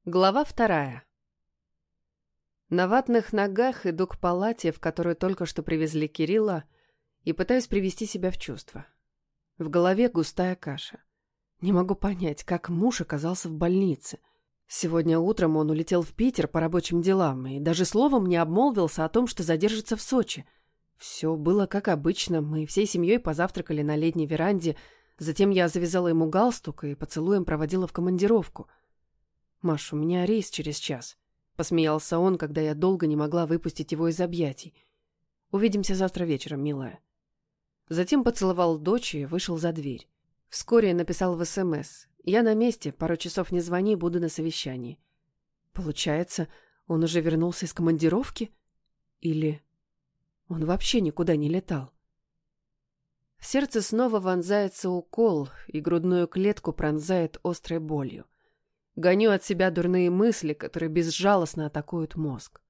Глава 2. На ватных ногах иду к палате, в которую только что привезли Кирилла, и пытаюсь привести себя в чувство. В голове густая каша. Не могу понять, как муж оказался в больнице. Сегодня утром он улетел в Питер по рабочим делам и даже словом не обмолвился о том, что задержится в Сочи. Все было как обычно, мы всей семьей позавтракали на летней веранде, затем я завязала ему галстук и поцелуем проводила в командировку. «Маш, у меня рейс через час», — посмеялся он, когда я долго не могла выпустить его из объятий. «Увидимся завтра вечером, милая». Затем поцеловал дочь и вышел за дверь. Вскоре написал в СМС: «Я на месте, пару часов не звони, буду на совещании». Получается, он уже вернулся из командировки? Или он вообще никуда не летал? В сердце снова вонзается укол, и грудную клетку пронзает острой болью. Гоню от себя дурные мысли, которые безжалостно атакуют мозг.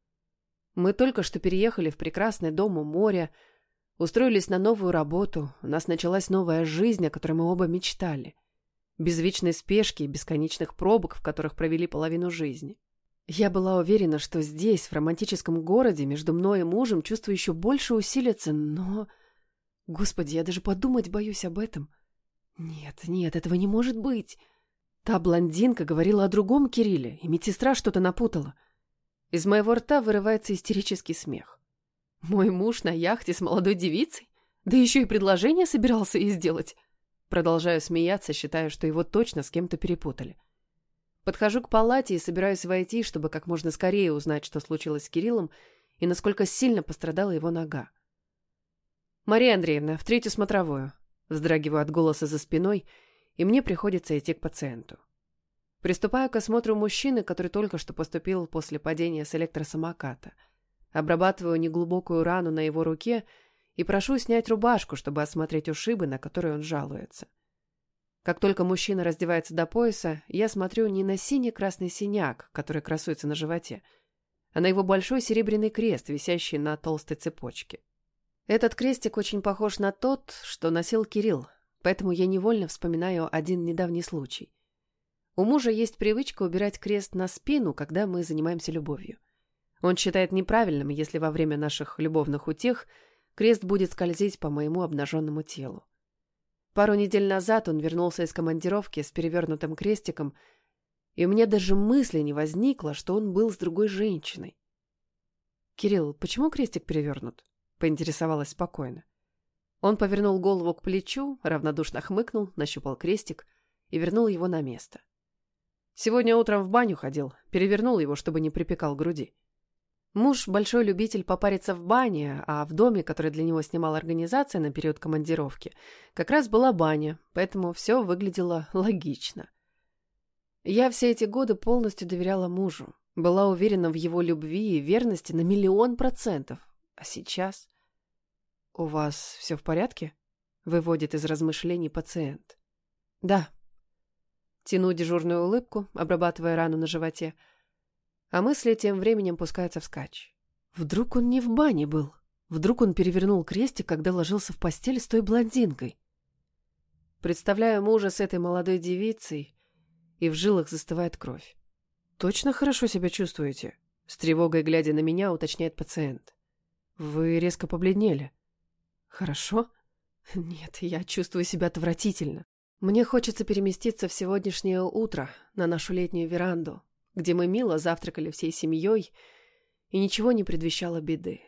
Мы только что переехали в прекрасный дом у моря, устроились на новую работу, у нас началась новая жизнь, о которой мы оба мечтали. Без вечной спешки и бесконечных пробок, в которых провели половину жизни. Я была уверена, что здесь, в романтическом городе, между мной и мужем чувства еще больше усилятся, но... Господи, я даже подумать боюсь об этом. Нет, этого не может быть. Та блондинка говорила о другом Кирилле, и медсестра что-то напутала. Из моего рта вырывается истерический смех. Мой муж на яхте с молодой девицей? Да еще и предложение собирался ей сделать. Продолжаю смеяться, считая, что его точно с кем-то перепутали. Подхожу к палате и собираюсь войти, чтобы как можно скорее узнать, что случилось с Кириллом и насколько сильно пострадала его нога. «Мария Андреевна, в 3-ю смотровую». Вздрагиваю от голоса за спиной, и мне приходится идти к пациенту. Приступаю к осмотру мужчины, который только что поступил после падения с электросамоката. Обрабатываю неглубокую рану на его руке и прошу снять рубашку, чтобы осмотреть ушибы, на которые он жалуется. Как только мужчина раздевается до пояса, я смотрю не на синий-красный синяк, который красуется на животе, а на его большой серебряный крест, висящий на толстой цепочке. Этот крестик очень похож на тот, что носил Кирилл, поэтому я невольно вспоминаю один недавний случай. У мужа есть привычка убирать крест на спину, когда мы занимаемся любовью. Он считает неправильным, если во время наших любовных утех крест будет скользить по моему обнаженному телу. Пару недель назад он вернулся из командировки с перевернутым крестиком, и у меня даже мысли не возникло, что он был с другой женщиной. «Кирилл, почему крестик перевернут?» — поинтересовалась спокойно. Он повернул голову к плечу, равнодушно хмыкнул, нащупал крестик и вернул его на место. Сегодня утром в баню ходил, перевернул его, чтобы не припекал к груди. Муж большой любитель попариться в бане, а в доме, который для него снимала организация на период командировки, как раз была баня, поэтому все выглядело логично. Я все эти годы полностью доверяла мужу, была уверена в его любви и верности на 1,000,000%. А сейчас... «У вас все в порядке?» — выводит из размышлений пациент. «Да». Тяну дежурную улыбку, обрабатывая рану на животе, а мысли тем временем пускаются вскачь. Вдруг он не в бане был? Вдруг он перевернул крестик, когда ложился в постель с той блондинкой? Представляю мужа с этой молодой девицей, и в жилах застывает кровь. «Точно хорошо себя чувствуете?» — с тревогой глядя на меня, уточняет пациент. «Вы резко побледнели». «Хорошо? Нет, я чувствую себя отвратительно. Мне хочется переместиться в сегодняшнее утро на нашу летнюю веранду, где мы мило завтракали всей семьей, и ничего не предвещало беды.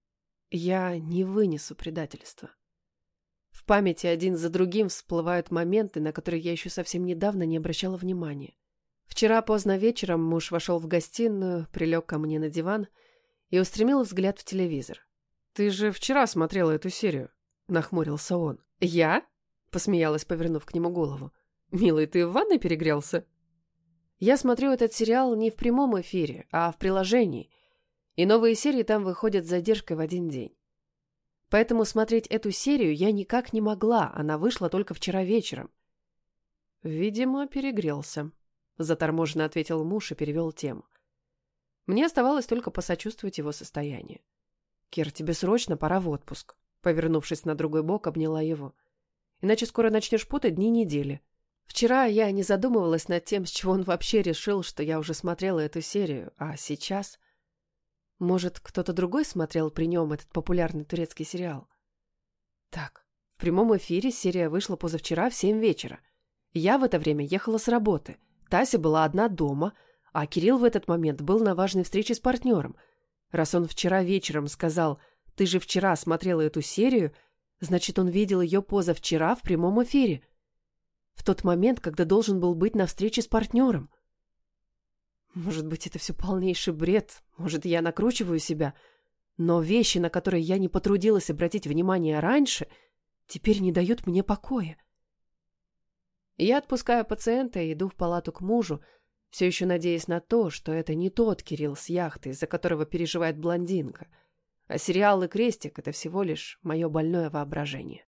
Я не вынесу предательства». В памяти один за другим всплывают моменты, на которые я еще совсем недавно не обращала внимания. Вчера поздно вечером муж вошел в гостиную, прилег ко мне на диван и устремил взгляд в телевизор. «Ты же вчера смотрела эту серию», — нахмурился он. «Я?» — посмеялась, повернув к нему голову. «Милый, ты в ванной перегрелся?» Я смотрю этот сериал не в прямом эфире, а в приложении, и новые серии там выходят с задержкой в 1 день. Поэтому смотреть эту серию я никак не могла, она вышла только вчера вечером. «Видимо, перегрелся», — заторможенно ответил муж и перевел тему. Мне оставалось только посочувствовать его состоянию. «Кир, тебе срочно пора в отпуск», — повернувшись на другой бок, обняла его. «Иначе скоро начнешь путать дни недели. Вчера я не задумывалась над тем, с чего он вообще решил, что я уже смотрела эту серию, а сейчас... Может, кто-то другой смотрел при нем этот популярный турецкий сериал? Так, в прямом эфире серия вышла позавчера в 7 вечера. Я в это время ехала с работы. Тася была одна дома, а Кирилл в этот момент был на важной встрече с партнером. Раз он вчера вечером сказал: «Ты же вчера смотрела эту серию», значит, он видел ее позавчера в прямом эфире. В тот момент, когда должен был быть на встрече с партнером. Может быть, это все полнейший бред, может, я накручиваю себя, но вещи, на которые я не потрудилась обратить внимание раньше, теперь не дают мне покоя. Я отпускаю пациента и иду в палату к мужу, все еще надеясь на то, что это не тот Кирилл с яхты, из-за которого переживает блондинка, а сериал и крестик — это всего лишь мое больное воображение.